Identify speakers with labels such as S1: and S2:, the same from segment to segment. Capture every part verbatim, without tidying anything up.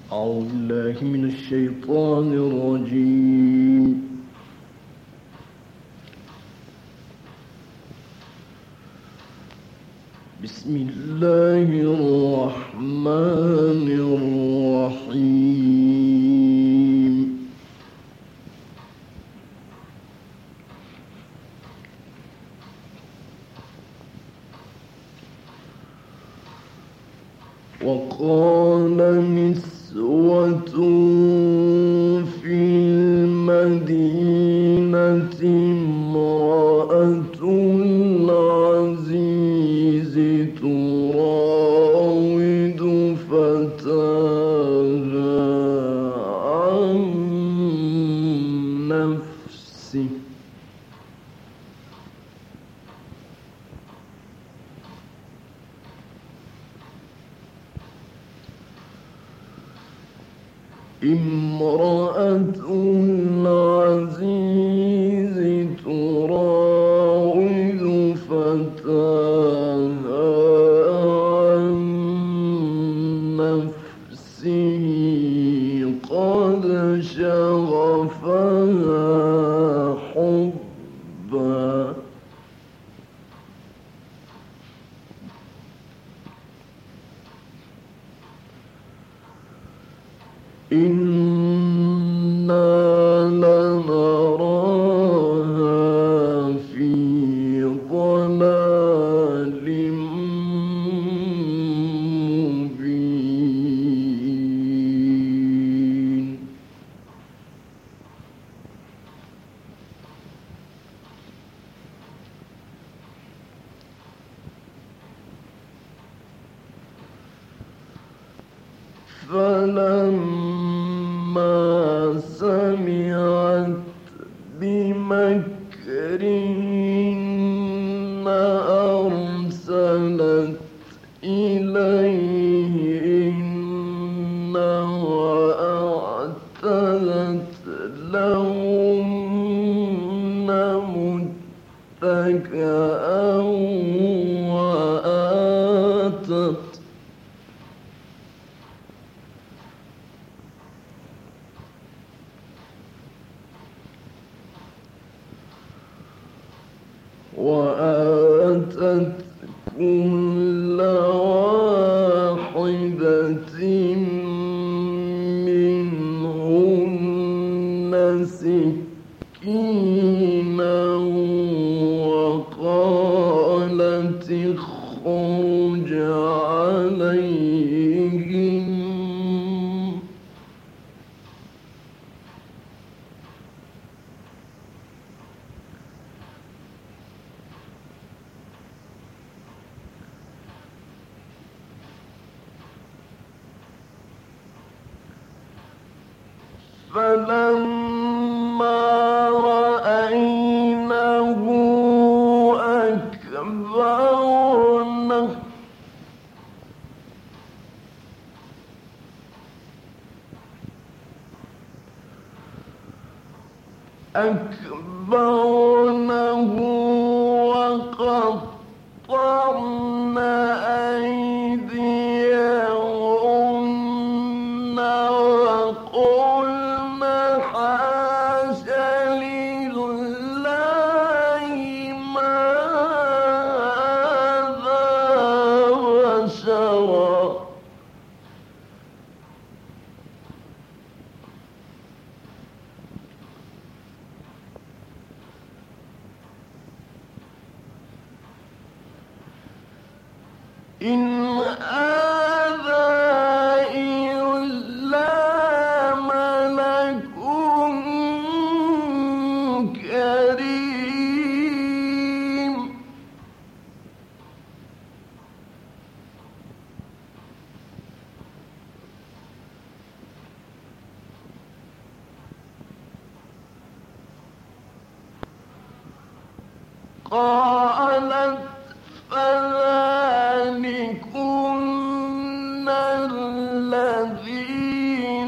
S1: أعوذ بالله من الشيطان الرجيم. بسم الله الرحمن الرحيم. وقال نسوة في المدينة امرأة العزيز تراود فتاها عن نفسه امرأة العزيز تراود فتاها عن نفسه قد شغفها حبا إنا لنراها في ضلال مبين فلما سمعت بمكرهن أرسلت إليهن وأعتدت لهن متكئا وآتت وآتت كل واحدة منهن سكينا وقالت اخرج عليهم فلما رأينه أكبرنه أكبرنه وقطعن أيديهن وقلن حاش لله ما هذا بشرا إن هذا إلا ملك كريم قالت فذلكن الذي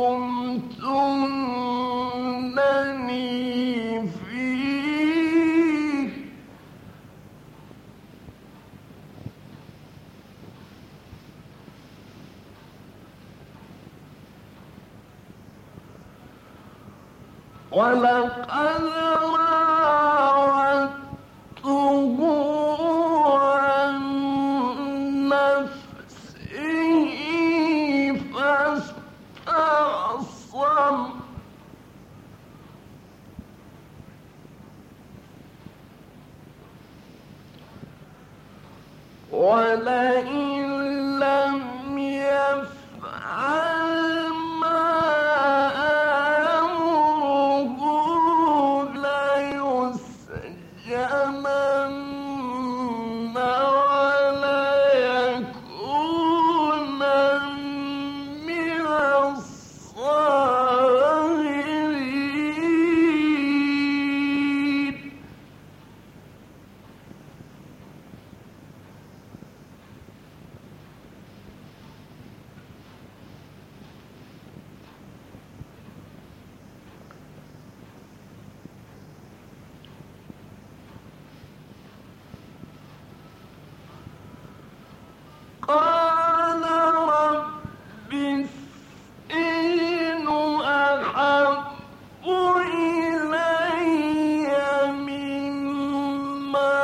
S1: لمتنني فيه ولقد راودته عن نفسه فاستعصم ولئن لم يفعل ما آمره ليسجنن وليكونن من الصاغرين. قال رب السجن أحب إلي مما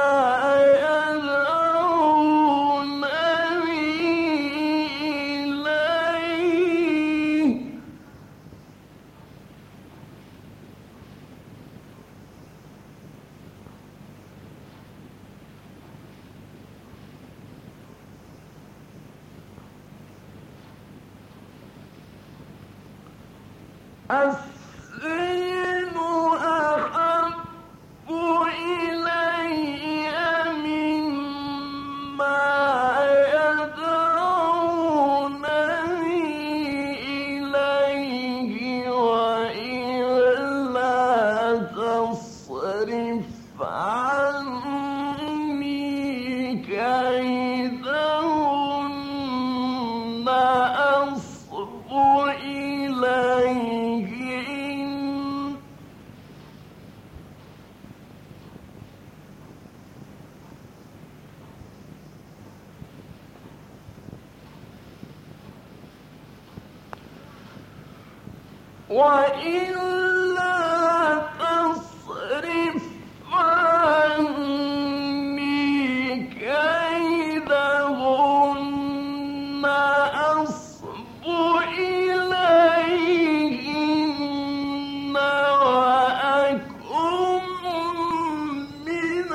S1: يدعونني إليه السجن أحب إلي مما يدعونني إليه وإلا تصرف عني كيدهن أصب إليهن وإلا تصرف عني كيدهن أصب إليهن وأكن من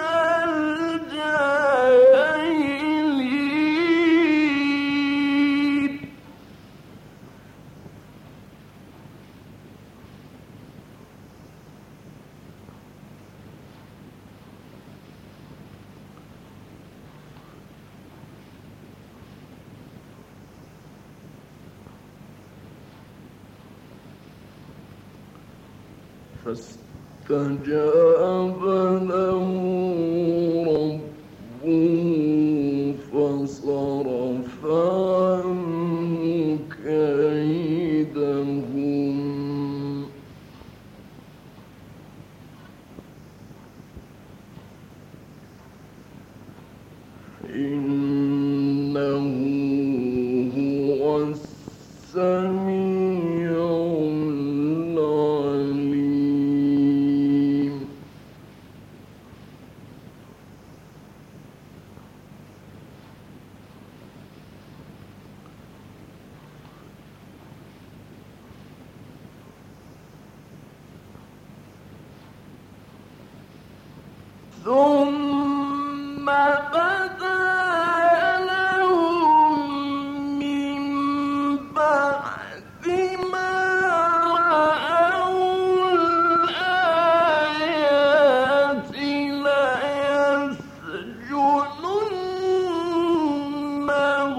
S1: الجاهلين. فاستجاب له ربه فصرف عنه كيدهم إنه هو السميع العليم. ثم بدا لهم من بعد ما رأوا الآيات ليسجننه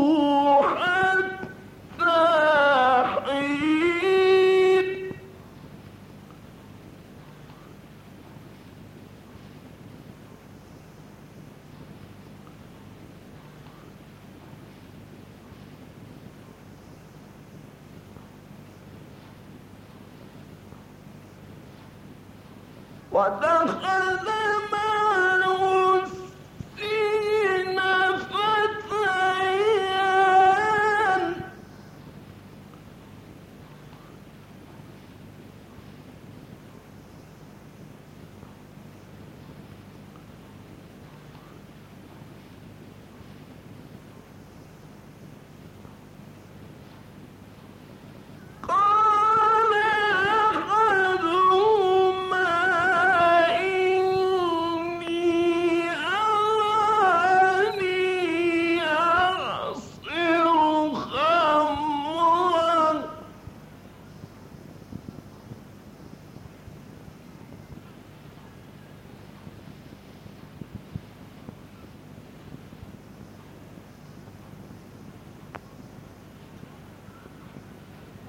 S1: حتى حين. ودخل معه السجن فتيان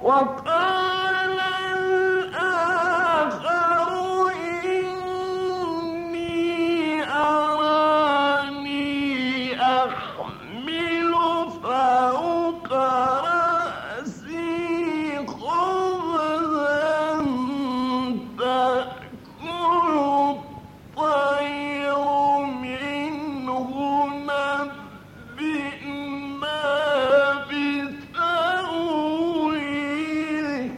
S1: وقال الآخر إني أراني أحمل فوق رأسي خبزا تأكل الطير منه نبئنا بتأويله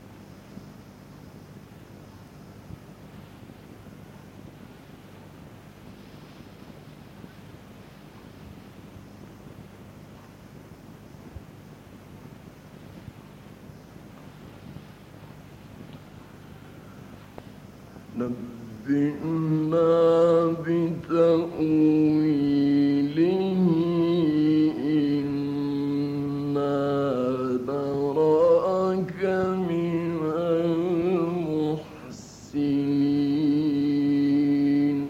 S1: نبئنا بتأويله إنا نراك من المحسنين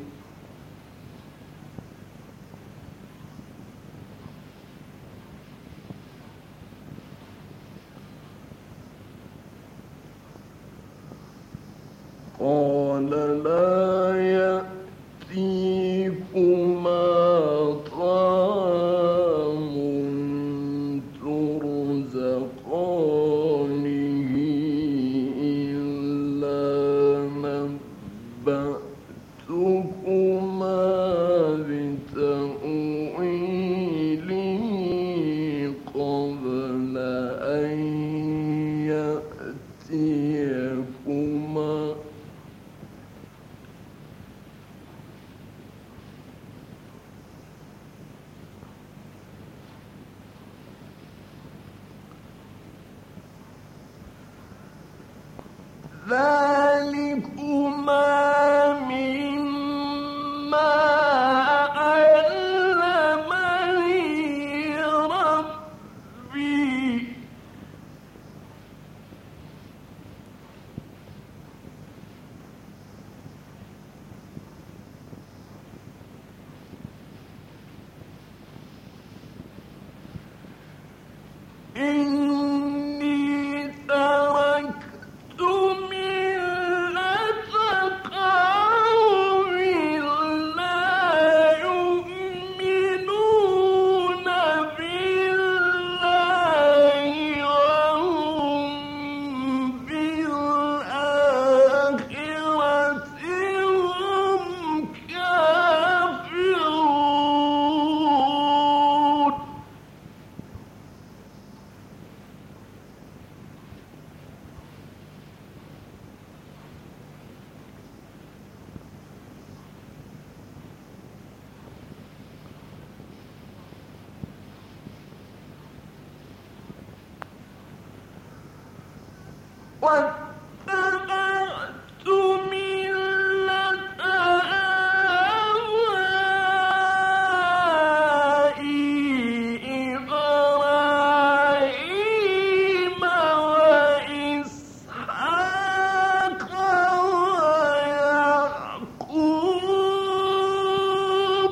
S1: قال لا يأتيكما طعام ترزقانه إلا نبأتكما بتأويله قبل أن يأتيكما ذلكما مما علمني ربي إني تركت ملة قوم لا يؤمنون بالله وهم بالآخرة هم كافرون واتبعت ملة آبائي إبراهيم وإسحاق ويعقوب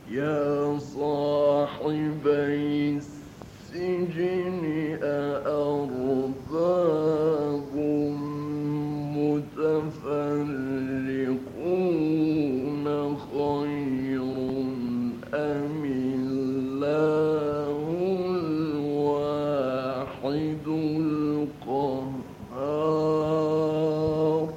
S1: يا صاحبي السجن أأرباب متفرقون خير أم الله الواحد القهار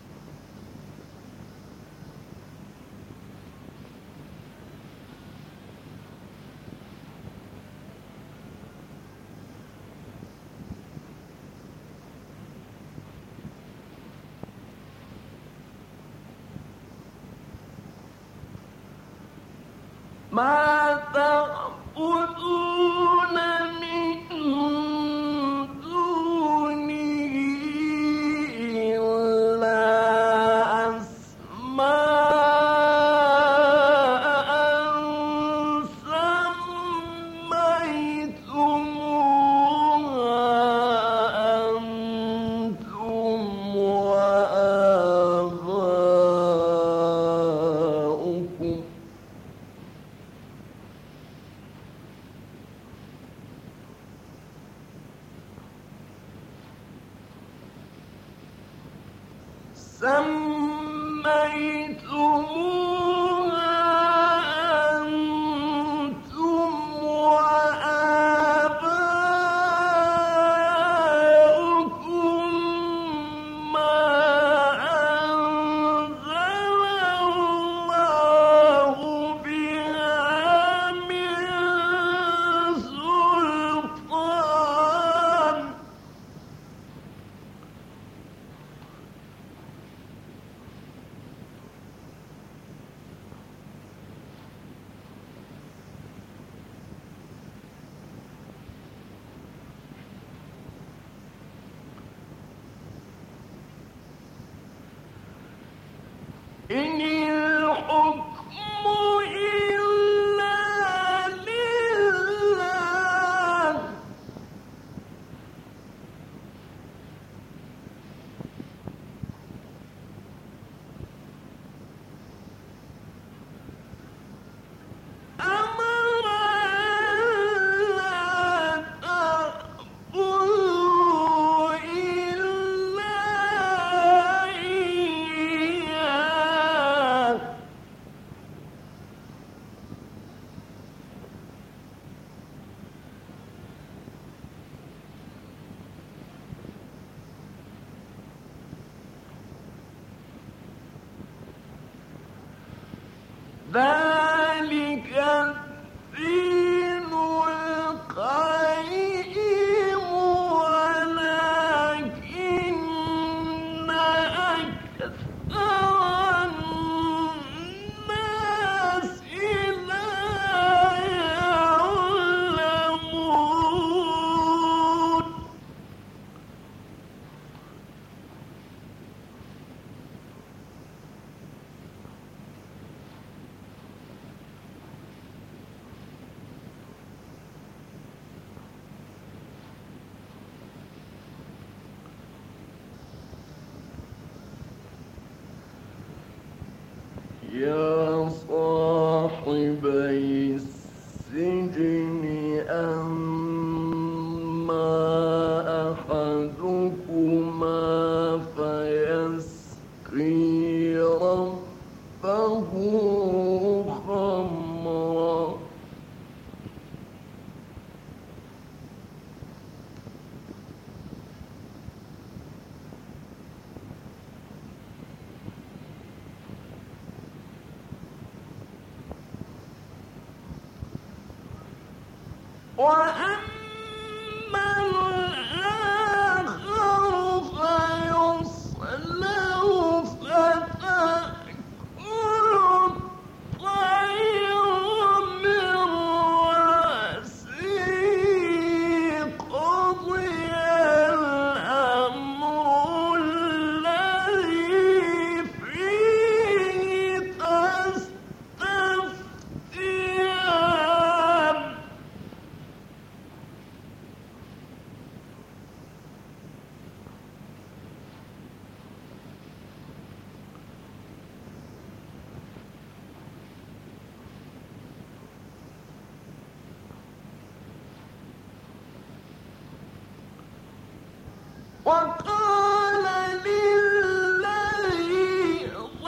S1: ما تعبدون من دونه إلا أسماء سميتموها أنتم وآباؤكم سميتموها أنتم وآباؤكم ما أنزل الله بها من سلطان إن الحكم إلا لله أمر ألا تعبدوا إلا إياه ذلك الدين القيم ولكن أكثر الناس لا يعلمون يا صاحبي السجن أما أحدكما فيسقي ربه خمرا وأما الآخر فيصلب فتأكل الطير من رأسه قضي الأمر الذي فيه تستفتيان وقال للذي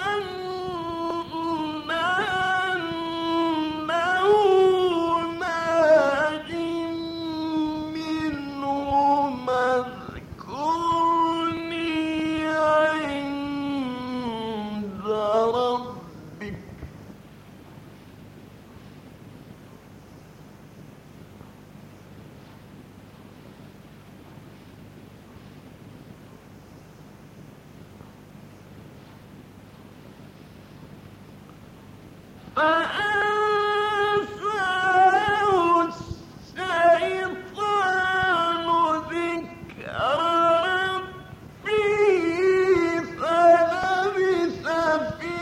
S1: ظن أنه ناج منه اذكرني عند ربك فأنساه الشيطان ذكر ربه فلبث في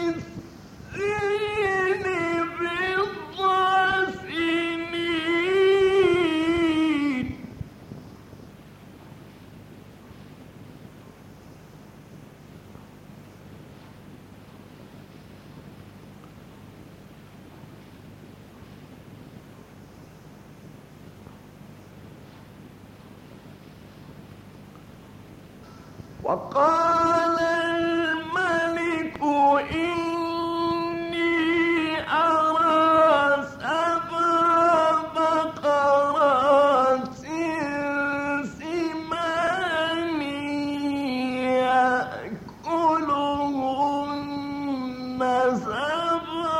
S1: السجن بضع سنين وقال الملك إني أرى سبع بقرات سمان يأكلهن سبع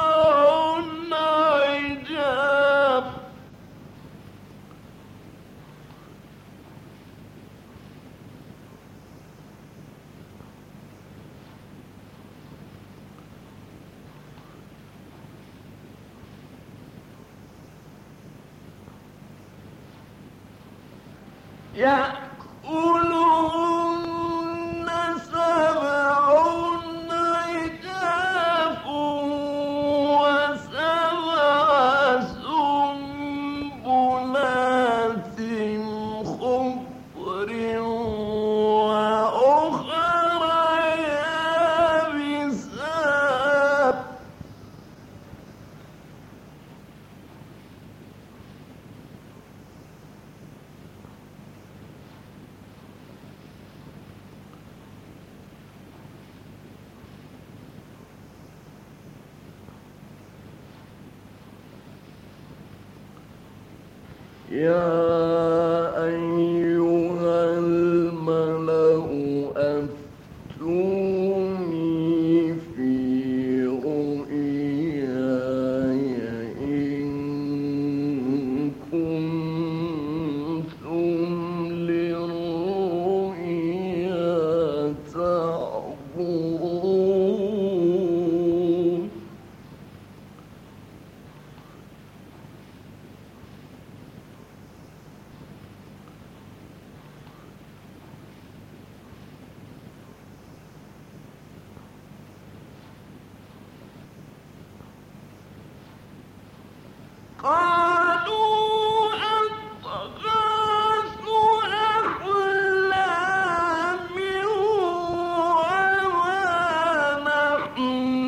S1: عجاف يأكلهن سبع عجاف وسبع سنبلات خضر وأخر يابسات يا أيها الملأ أفتوني في رؤياي إن كنتم للرؤيا تعبرون قالوا أضغاث أحلام وما نحن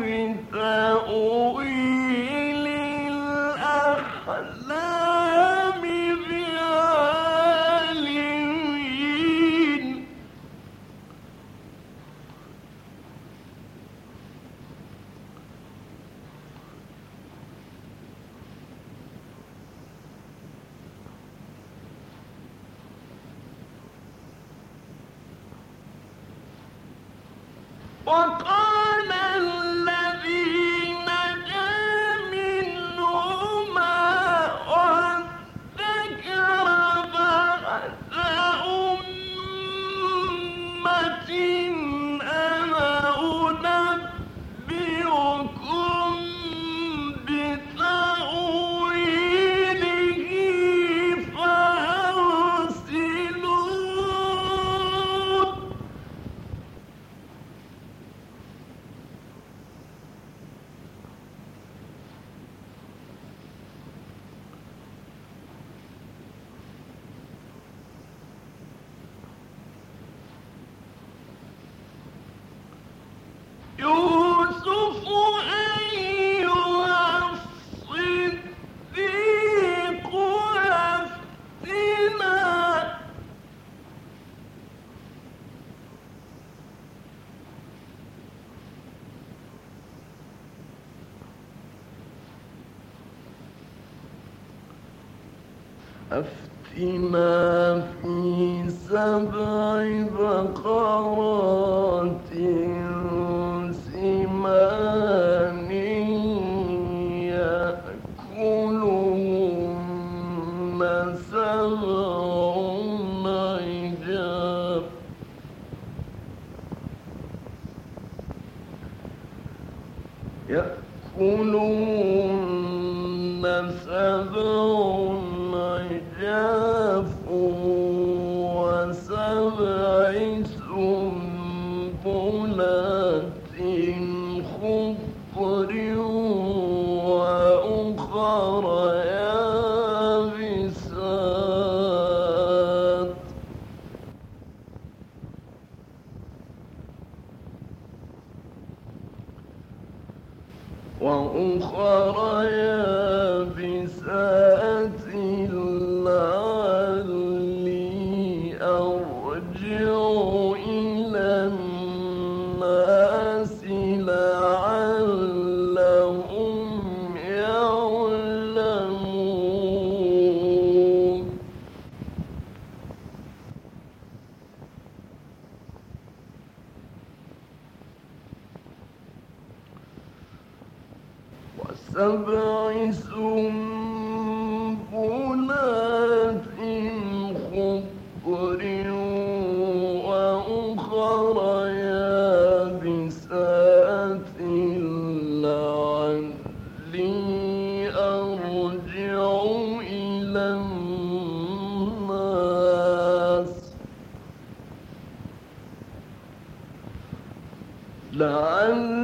S1: بتأويل الأحلام بعالمين وقال الذي نجا منهما وادكر بعد أمة أنا أنبئكم بتأويله فأرسلون أفتنا في سبع بقرات سمان يأكلهن سبع عجاف يأكلهن سبع عجاف وسبع سنبلات خضر وأخر يابسات وأخر يابسات لعلي أرجع إلى الناس لعلهم يعلمون وسبع سنبلات خضر وأخر يابسات لعلي أرجع إلى الناس لعلي